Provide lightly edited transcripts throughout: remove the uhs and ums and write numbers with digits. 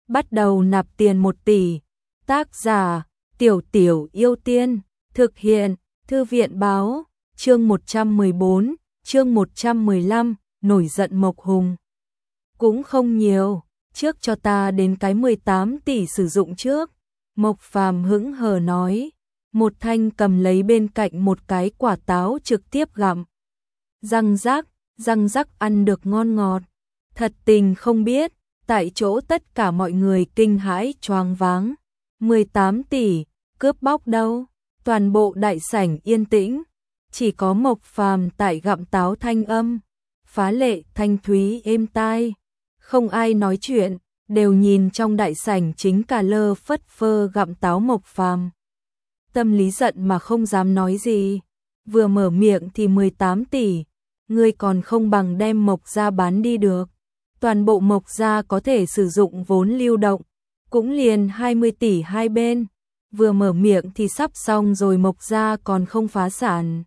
bắt đầu nạp tiền 1 tỷ. Tác giả, Tiểu Tiểu Yêu Tiên, thực hiện, Thư viện báo, chương 114, chương 115, nổi giận Mộc Hùng. Cũng không nhiều, trước cho ta đến cái 18 tỷ sử dụng trước. Mộc Phàm hững hờ nói, một thanh cầm lấy bên cạnh một cái quả táo trực tiếp gặm. Răng rắc ăn được ngon ngọt. Thật tình không biết, tại chỗ tất cả mọi người kinh hãi choáng váng. 18 tỷ, cướp bóc đâu? Toàn bộ đại sảnh yên tĩnh, chỉ có Mộc Phàm tại gặm táo thanh âm phá lệ thanh thúy êm tai. Không ai nói chuyện, đều nhìn trong đại sảnh chính cả lơ phất phơ gặm táo Mộc Phàm. Tâm lý giận mà không dám nói gì, vừa mở miệng thì 18 tỷ, ngươi còn không bằng đem Mộc gia bán đi được. Toàn bộ Mộc gia có thể sử dụng vốn lưu động, cũng liền 20 tỷ hai bên. Vừa mở miệng thì sắp xong rồi, Mộc gia còn không phá sản.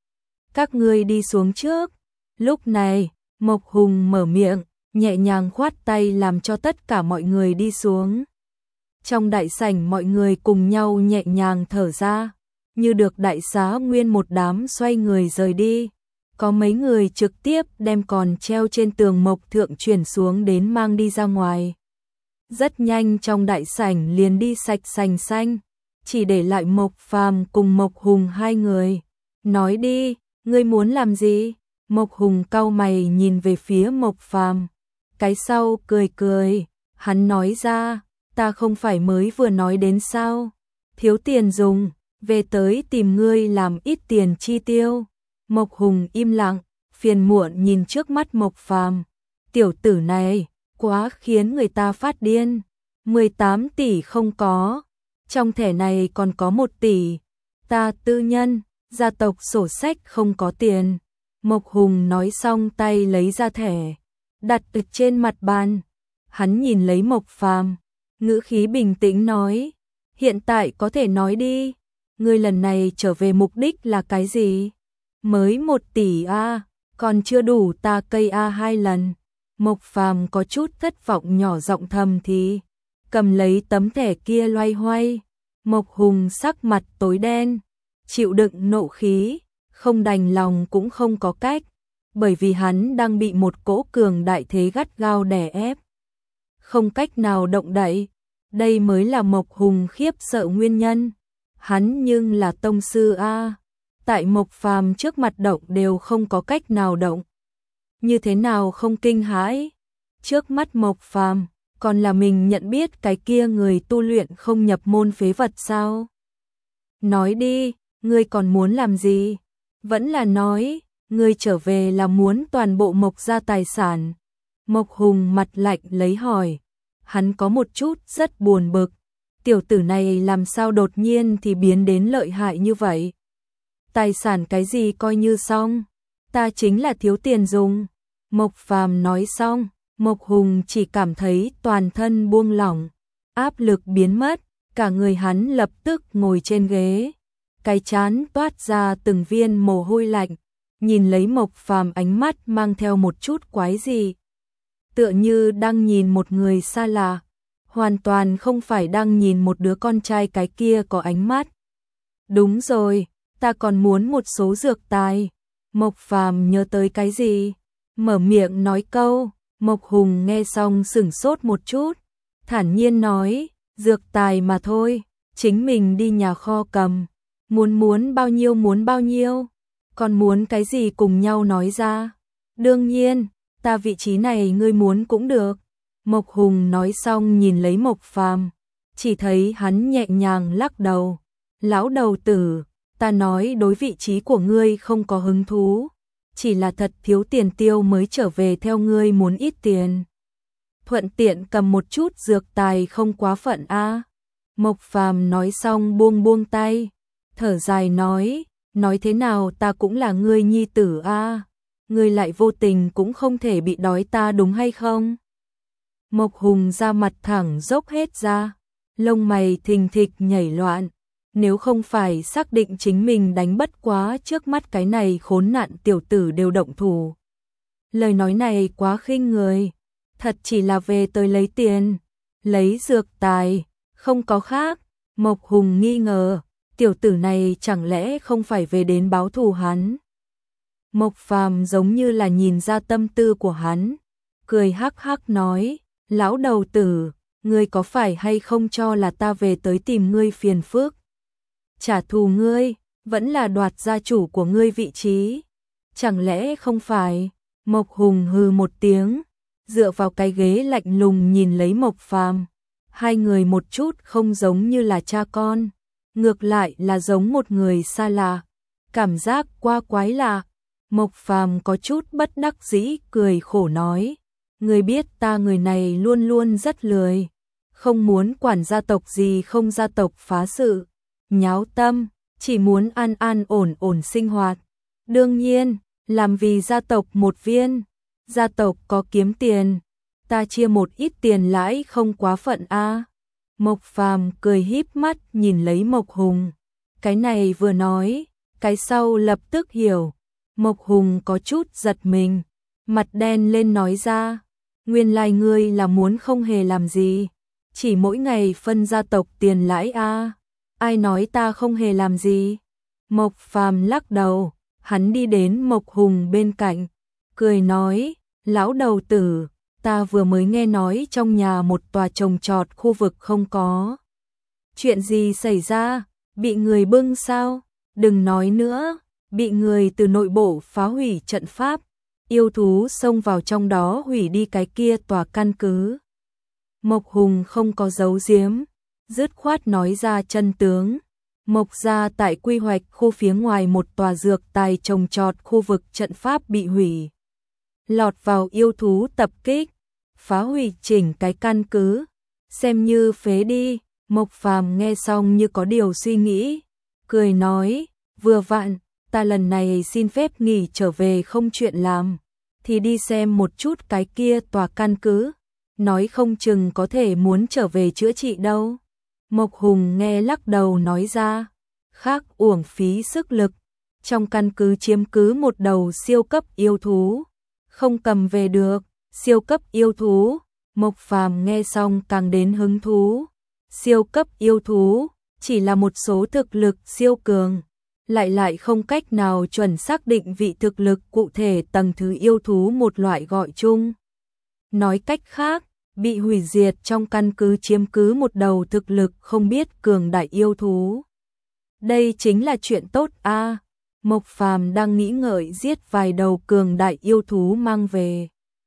Các ngươi đi xuống trước. Lúc này, Mộc Hùng mở miệng, nhẹ nhàng khoát tay làm cho tất cả mọi người đi xuống. Trong đại sảnh mọi người cùng nhau nhẹ nhàng thở ra, như được đại xá, nguyên một đám xoay người rời đi. Có mấy người trực tiếp đem còn treo trên tường mộc thượng chuyển xuống đến mang đi ra ngoài. Rất nhanh trong đại sảnh liền đi sạch sành xanh, chỉ để lại Mộc Phàm cùng Mộc Hùng hai người. Nói đi, ngươi muốn làm gì? Mộc Hùng cau mày nhìn về phía Mộc Phàm. Cái sau cười cười, hắn nói ra, ta không phải mới vừa nói đến sao? Thiếu tiền dùng, về tới tìm ngươi làm ít tiền chi tiêu. Mộc Hùng im lặng, phiền muộn nhìn trước mắt Mộc Phàm. Tiểu tử này, quá khiến người ta phát điên. 18 tỷ không có, trong thẻ này còn có 1 tỷ. Ta tư nhân, gia tộc sổ sách không có tiền. Mộc Hùng nói xong tay lấy ra thẻ, đặt ở trên mặt bàn. Hắn nhìn lấy Mộc Phàm, ngữ khí bình tĩnh nói, hiện tại có thể nói đi, ngươi lần này trở về mục đích là cái gì? Mới 1 tỷ a, còn chưa đủ ta cây a 2 lần. Mộc Phàm có chút thất vọng nhỏ giọng thầm thì, cầm lấy tấm thẻ kia loay hoay. Mộc Hùng sắc mặt tối đen, chịu đựng nộ khí, không đành lòng cũng không có cách, bởi vì hắn đang bị một cỗ cường đại thế gắt gao đè ép, không cách nào động đậy. Đây mới là Mộc Hùng khiếp sợ nguyên nhân. Hắn nhưng là tông sư a, tại Mộc Phàm trước mặt động đều không có cách nào động. Như thế nào không kinh hãi? Trước mắt Mộc Phàm, còn là mình nhận biết cái kia người tu luyện không nhập môn phế vật sao? Nói đi, ngươi còn muốn làm gì? Vẫn là nói, ngươi trở về là muốn toàn bộ Mộc gia tài sản. Mộc Hùng mặt lạnh lấy hỏi. Hắn có một chút rất buồn bực. Tiểu tử này làm sao đột nhiên thì biến đến lợi hại như vậy? Tài sản cái gì coi như xong? Ta chính là thiếu tiền dùng. Mộc Phàm nói xong, Mộc Hùng chỉ cảm thấy toàn thân buông lỏng, áp lực biến mất, cả người hắn lập tức ngồi trên ghế. Cái trán toát ra từng viên mồ hôi lạnh, nhìn lấy Mộc Phàm ánh mắt mang theo một chút quái dị. Tựa như đang nhìn một người xa lạ, hoàn toàn không phải đang nhìn một đứa con trai cái kia có ánh mắt. Đúng rồi, ta còn muốn một số dược tài. Mộc Phàm nhớ tới cái gì, mở miệng nói câu. Mộc Hùng nghe xong sửng sốt một chút, thản nhiên nói, dược tài mà thôi, chính mình đi nhà kho cầm. Muốn bao nhiêu, còn muốn cái gì cùng nhau nói ra. Đương nhiên, ta vị trí này ngươi muốn cũng được. Mộc Hùng nói xong nhìn lấy Mộc Phàm, chỉ thấy hắn nhẹ nhàng lắc đầu. Lão đầu tử, ta nói đối vị trí của ngươi không có hứng thú, chỉ là thật thiếu tiền tiêu mới trở về theo ngươi muốn ít tiền. Thuận tiện cầm một chút dược tài không quá phận a. Mộc Phàm nói xong buông tay, thở dài nói thế nào ta cũng là ngươi nhi tử a, ngươi lại vô tình cũng không thể bị đói ta đúng hay không? Mộc Hùng ra mặt thẳng dốc hết ra, lông mày thình thịch nhảy loạn. Nếu không phải xác định chính mình đánh bất quá trước mắt cái này khốn nạn tiểu tử đều động thủ. Lời nói này quá khinh người, thật chỉ là về tới lấy tiền. lấy dược tài, không có khác. Mộc Hùng nghi ngờ, tiểu tử này chẳng lẽ không phải về đến báo thù hắn. Mộc Phàm giống như là nhìn ra tâm tư của hắn, cười hắc hắc nói, lão đầu tử, ngươi có phải hay không cho là ta về tới tìm ngươi phiền phức? Trả thù ngươi, vẫn là đoạt gia chủ của ngươi vị trí. Chẳng lẽ không phải? Mộc Hùng hừ một tiếng, dựa vào cái ghế lạnh lùng nhìn lấy Mộc Phàm. Hai người một chút không giống như là cha con, ngược lại là giống một người xa lạ. Cảm giác qua quái lạ. Mộc Phàm có chút bất đắc dĩ cười khổ nói, ngươi biết ta người này luôn luôn rất lười, không muốn quản gia tộc gì không gia tộc phá sự, nháo tâm, chỉ muốn an an ổn ổn sinh hoạt. Đương nhiên, làm vì gia tộc một viên, gia tộc có kiếm tiền, ta chia một ít tiền lãi không quá phận a. Mộc Phàm cười híp mắt nhìn lấy Mộc Hùng, cái này vừa nói, cái sau lập tức hiểu. Mộc Hùng có chút giật mình, mặt đen lên nói ra, nguyên lai ngươi là muốn không hề làm gì, chỉ mỗi ngày phân gia tộc tiền lãi a. Ai nói ta không hề làm gì? Mộc Phàm lắc đầu, hắn đi đến Mộc Hùng bên cạnh, cười nói, lão đầu tử, ta vừa mới nghe nói trong nhà một tòa trồng trọt khu vực không có. Chuyện gì xảy ra? Bị người bưng sao? Đừng nói nữa, bị người từ nội bộ phá hủy trận pháp, yêu thú xông vào trong đó hủy đi cái kia tòa căn cứ. Mộc Hùng không có giấu giếm, dứt khoát nói ra chân tướng. Mộc gia tại quy hoạch khu phía ngoài một tòa dược tài trồng trọt khu vực trận pháp bị hủy. Lọt vào yêu thú tập kích, phá hủy chỉnh cái căn cứ, xem như phế đi. Mộc Phàm nghe xong như có điều suy nghĩ, cười nói, vừa vặn, ta lần này xin phép nghỉ trở về không chuyện làm, thì đi xem một chút cái kia tòa căn cứ, nói không chừng có thể muốn trở về chữa trị đâu. Mộc Hùng nghe lắc đầu nói ra, khác uổng phí sức lực, trong căn cứ chiếm cứ một đầu siêu cấp yêu thú, không cầm về được. Siêu cấp yêu thú? Mộc Phàm nghe xong càng đến hứng thú. Siêu cấp yêu thú chỉ là một số thực lực siêu cường, lại không cách nào chuẩn xác định vị thực lực cụ thể tầng thứ yêu thú một loại gọi chung. Nói cách khác, bị hủy diệt trong căn cứ chiếm cứ một đầu thực lực không biết cường đại yêu thú. Đây chính là chuyện tốt a. Mộc Phàm đang nghĩ ngợi giết vài đầu cường đại yêu thú mang về.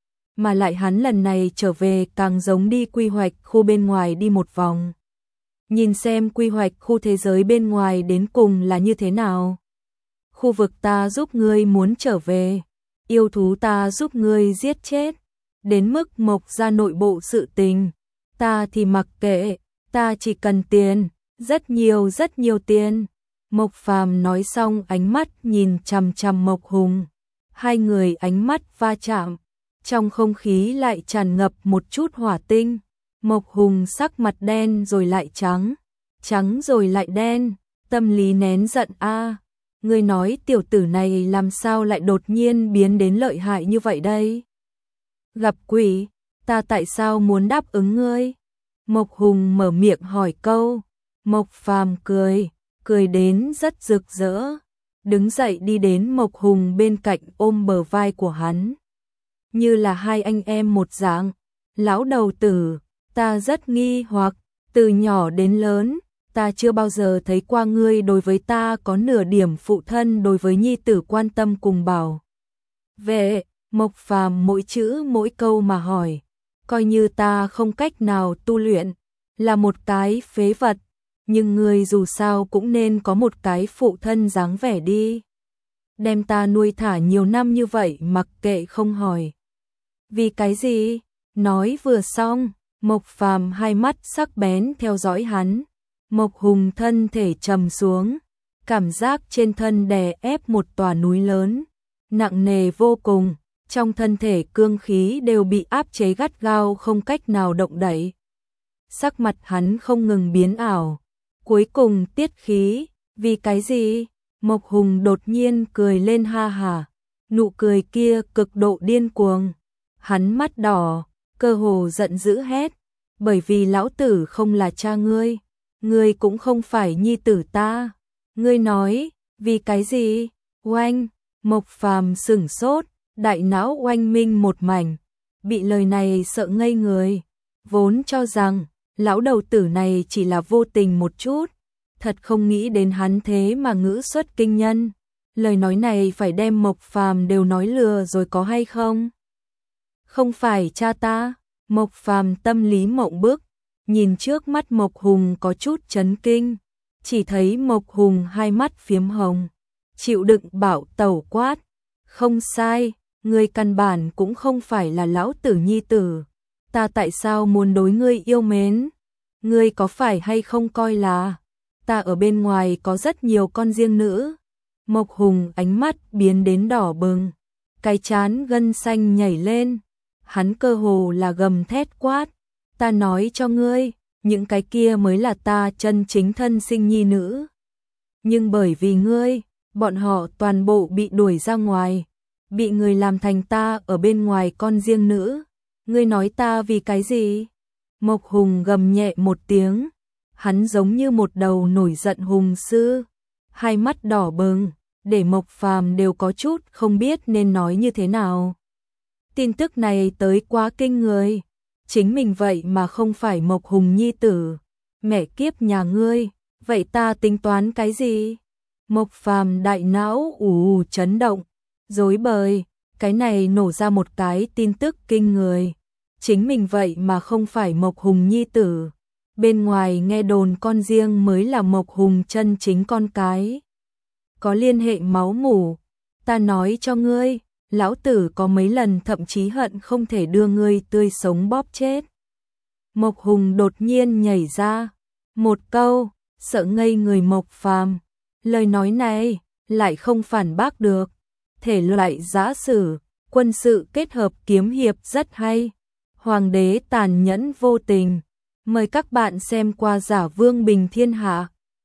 Mà lại hắn lần này trở về càng giống đi quy hoạch khu bên ngoài đi một vòng. Nhìn xem quy hoạch khu thế giới bên ngoài đến cùng là như thế nào. Khu vực ta giúp ngươi muốn trở về, yêu thú ta giúp ngươi giết chết. Đến mức Mộc gia nội bộ sự tình, ta thì mặc kệ, ta chỉ cần tiền, rất nhiều tiền. Mộc Phàm nói xong ánh mắt nhìn chằm chằm Mộc Hùng. Hai người ánh mắt va chạm, trong không khí lại tràn ngập một chút hỏa tinh. Mộc Hùng sắc mặt đen rồi lại trắng, trắng rồi lại đen, tâm lý nén giận a. Ngươi nói tiểu tử này làm sao lại đột nhiên biến đến lợi hại như vậy đây? Gặp quỷ, ta tại sao muốn đáp ứng ngươi? Mộc Hùng mở miệng hỏi câu. Mộc Phàm cười đến rất rực rỡ, đứng dậy đi đến Mộc Hùng bên cạnh ôm bờ vai của hắn. Như là hai anh em một dạng. Lão đầu tử, ta rất nghi hoặc, từ nhỏ đến lớn, ta chưa bao giờ thấy qua ngươi đối với ta có nửa điểm phụ thân đối với nhi tử quan tâm cùng bảo vệ. Mộc Phàm mỗi chữ mỗi câu mà hỏi, coi như ta không cách nào tu luyện, là một cái phế vật, nhưng ngươi dù sao cũng nên có một cái phụ thân dáng vẻ đi. Đem ta nuôi thả nhiều năm như vậy mặc kệ không hỏi. Vì cái gì? Nói vừa xong, Mộc Phàm hai mắt sắc bén theo dõi hắn. Mộc Hùng thân thể trầm xuống, cảm giác trên thân đè ép một tòa núi lớn, nặng nề vô cùng, trong thân thể cương khí đều bị áp chế gắt gao không cách nào động đậy. Sắc mặt hắn không ngừng biến ảo, cuối cùng tiết khí, vì cái gì? Mộc Hùng đột nhiên cười lên ha hả, nụ cười kia cực độ điên cuồng. Hắn mắt đỏ, cơ hồ giận dữ hét, bởi vì lão tử không là cha ngươi cũng không phải nhi tử ta. Ngươi nói, vì cái gì? Oanh, Mộc Phàm sửng sốt, đại não oanh minh một mảnh, bị lời này sợ ngây người, vốn cho rằng lão đầu tử này chỉ là vô tình một chút, thật không nghĩ đến hắn thế mà ngữ xuất kinh nhân. Lời nói này phải đem Mộc Phàm đều nói lừa rồi có hay không? Không phải cha ta. Mộc Phàm tâm lý mộng bức, nhìn trước mắt Mộc Hùng có chút chấn kinh, chỉ thấy Mộc Hùng hai mắt phiếm hồng, chịu đựng bảo tẩu quát, không sai, ngươi căn bản cũng không phải là lão tử nhi tử, ta tại sao muốn đối ngươi yêu mến? Ngươi có phải hay không coi là ta ở bên ngoài có rất nhiều con riêng nữ? Mộc Hùng ánh mắt biến đến đỏ bừng, cái trán gân xanh nhảy lên, hắn cơ hồ là gầm thét quát, ta nói cho ngươi, những cái kia mới là ta chân chính thân sinh nhi nữ. Nhưng bởi vì ngươi, bọn họ toàn bộ bị đuổi ra ngoài, bị người làm thành ta ở bên ngoài con riêng nữ. Ngươi nói ta vì cái gì? Mộc Hùng gầm nhẹ một tiếng, hắn giống như một đầu nổi giận hùng sư, hai mắt đỏ bừng, để Mộc Phàm đều có chút không biết nên nói như thế nào. Tin tức này tới quá kinh người, chính mình vậy mà không phải Mộc Hùng nhi tử, mẹ kiếp nhà ngươi, vậy ta tính toán cái gì? Mộc Phàm đại não chấn động, rối bời, cái này nổ ra một cái tin tức kinh người, chính mình vậy mà không phải Mộc Hùng nhi tử, bên ngoài nghe đồn con riêng mới là Mộc Hùng chân chính con cái, có liên hệ máu mủ. Ta nói cho ngươi, lão tử có mấy lần thậm chí hận không thể đưa ngươi tươi sống bóp chết. Mộc Hùng đột nhiên nhảy ra, một câu, sợ ngây người Mộc Phàm. Lời nói này lại không phản bác được, thể loại giã sử, quân sự kết hợp kiếm hiệp rất hay. Hoàng đế tàn nhẫn vô tình, mời các bạn xem qua Giả Vương Bình Thiên Hạ.